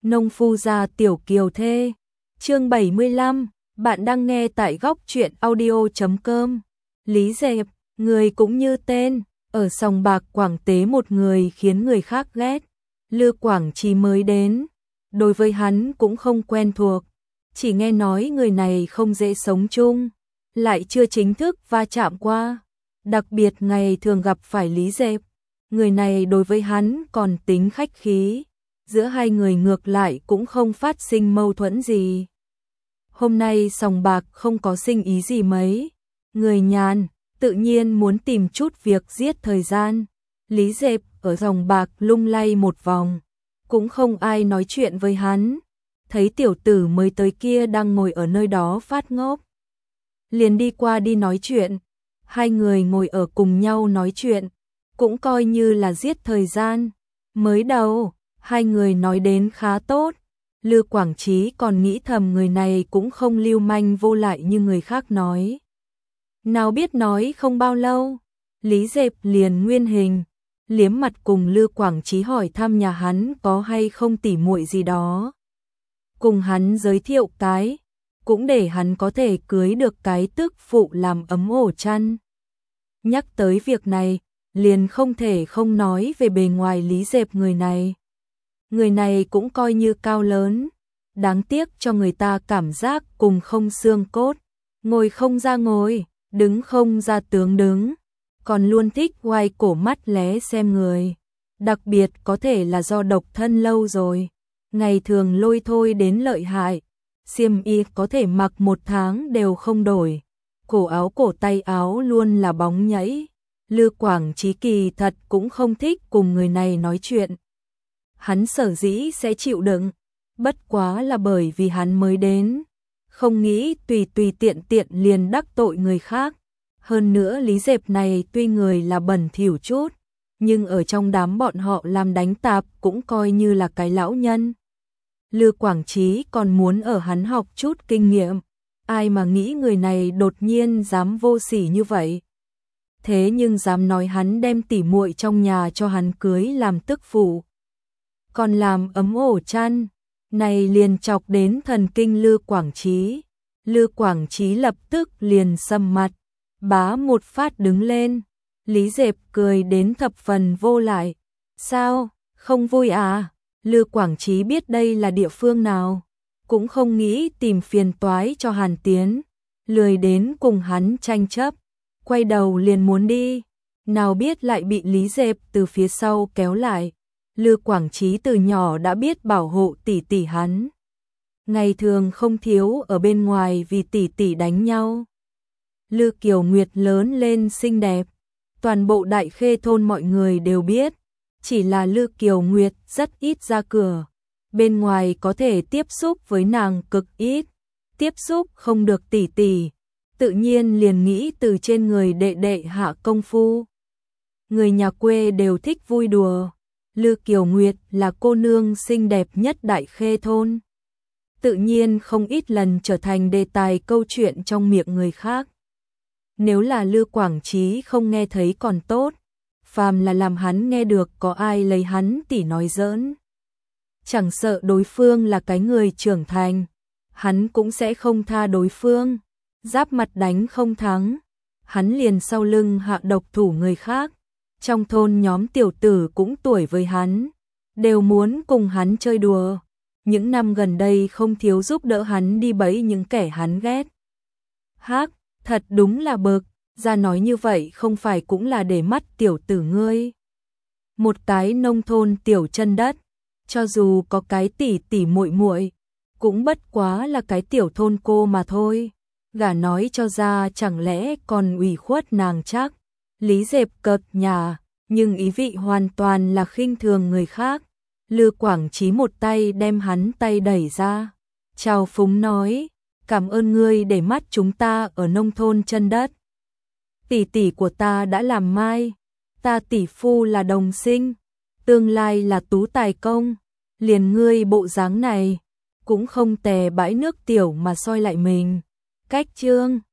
Nông phu gia tiểu kiều thê. Chương 75, bạn đang nghe tại góc truyện audio.com. Lý Dẹp, người cũng như tên, ở sòng bạc Quảng Tế một người khiến người khác ghét. Lư Quảng Trí mới đến, đối với hắn cũng không quen thuộc, chỉ nghe nói người này không dễ sống chung, lại chưa chính thức va chạm qua. Đặc biệt ngày thường gặp phải Lý Dẹp, người này đối với hắn còn tính khách khí, giữa hai người ngược lại cũng không phát sinh mâu thuẫn gì. Hôm nay sòng bạc không có sinh ý gì mấy, người nhàn, tự nhiên muốn tìm chút việc giết thời gian. Lý Dẹp ở sòng bạc lung lay một vòng, cũng không ai nói chuyện với hắn. Thấy tiểu tử mới tới kia đang ngồi ở nơi đó phát ngốc, liền đi qua đi nói chuyện. Hai người ngồi ở cùng nhau nói chuyện, cũng coi như là giết thời gian. Mới đầu, hai người nói đến khá tốt. Lư Quảng Trí còn nghĩ thầm người này cũng không lưu manh vô lại như người khác nói. Nào biết nói không bao lâu, Lý Dẹp liền nguyên hình, liếm mặt cùng Lư Quảng Trí hỏi thăm nhà hắn có hay không tỉ muội gì đó. Cùng hắn giới thiệu cái, cũng để hắn có thể cưới được cái tức phụ làm ấm ổ chăn. Nhắc tới việc này, liền không thể không nói về bề ngoài Lý Dẹp người này. Người này cũng coi như cao lớn, đáng tiếc cho người ta cảm giác cùng không xương cốt, ngồi không ra ngồi, đứng không ra tướng đứng, còn luôn thích quay cổ mắt lé xem người. Đặc biệt có thể là do độc thân lâu rồi, ngày thường lôi thôi đến lợi hại, xiêm y có thể mặc một tháng đều không đổi, cổ áo cổ tay áo luôn là bóng nhẫy. Lư Quảng Trí kỳ thật cũng không thích cùng người này nói chuyện. Hắn sở dĩ sẽ chịu đựng, bất quá là bởi vì hắn mới đến, không nghĩ tùy tiện liền đắc tội người khác. Hơn nữa Lý Dẹp này tuy người là bẩn thỉu chút, nhưng ở trong đám bọn họ làm đánh tạp cũng coi như là cái lão nhân. Lư Quảng Trí còn muốn ở hắn học chút kinh nghiệm, ai mà nghĩ người này đột nhiên dám vô sỉ như vậy. Thế nhưng dám nói hắn đem tỉ muội trong nhà cho hắn cưới làm tức phụ, còn làm ấm ổ chăn, này liền chọc đến thần kinh Lư Quảng Trí. Lư Quảng Trí lập tức liền sầm mặt, bá một phát đứng lên. Lý Dẹp cười đến thập phần vô lại. Sao, không vui à? Lư Quảng Trí biết đây là địa phương nào, cũng không nghĩ tìm phiền toái cho Hàn Tiến, lười đến cùng hắn tranh chấp, quay đầu liền muốn đi, nào biết lại bị Lý Dẹp từ phía sau kéo lại. Lư Quảng Trí từ nhỏ đã biết bảo hộ tỷ tỷ hắn, ngày thường không thiếu ở bên ngoài vì tỷ tỷ đánh nhau. Lư Kiều Nguyệt lớn lên xinh đẹp, toàn bộ Đại Khê thôn mọi người đều biết, chỉ là Lư Kiều Nguyệt rất ít ra cửa, bên ngoài có thể tiếp xúc với nàng cực ít, tiếp xúc không được tỷ tỷ, tự nhiên liền nghĩ từ trên người đệ đệ hạ công phu. Người nhà quê đều thích vui đùa, Lư Kiều Nguyệt là cô nương xinh đẹp nhất Đại Khê thôn, tự nhiên không ít lần trở thành đề tài câu chuyện trong miệng người khác. Nếu là Lư Quảng Trí không nghe thấy còn tốt, phàm là làm hắn nghe được có ai lấy hắn tỉ nói giỡn, chẳng sợ đối phương là cái người trưởng thành, hắn cũng sẽ không tha đối phương. Giáp mặt đánh không thắng, hắn liền sau lưng hạ độc thủ người khác. Trong thôn nhóm tiểu tử cũng tuổi với hắn, đều muốn cùng hắn chơi đùa. Những năm gần đây không thiếu giúp đỡ hắn đi bẫy những kẻ hắn ghét. Hác, thật đúng là bực, ra nói như vậy không phải cũng là để mắt tiểu tử ngươi. Một cái nông thôn tiểu chân đất, cho dù có cái tỷ muội muội, cũng bất quá là cái tiểu thôn cô mà thôi. Gả nói cho ra chẳng lẽ còn ủy khuất nàng chắc. Lý Dẹp cợt nhả, nhưng ý vị hoàn toàn là khinh thường người khác. Lư Quảng Trí một tay đem hắn tay đẩy ra, chào phúng nói, cảm ơn ngươi để mắt chúng ta ở nông thôn chân đất. Tỷ tỷ của ta đã làm mai, ta tỷ phu là đồng sinh, tương lai là tú tài công, liền ngươi bộ dáng này, cũng không tè bãi nước tiểu mà soi lại mình. Cách trương,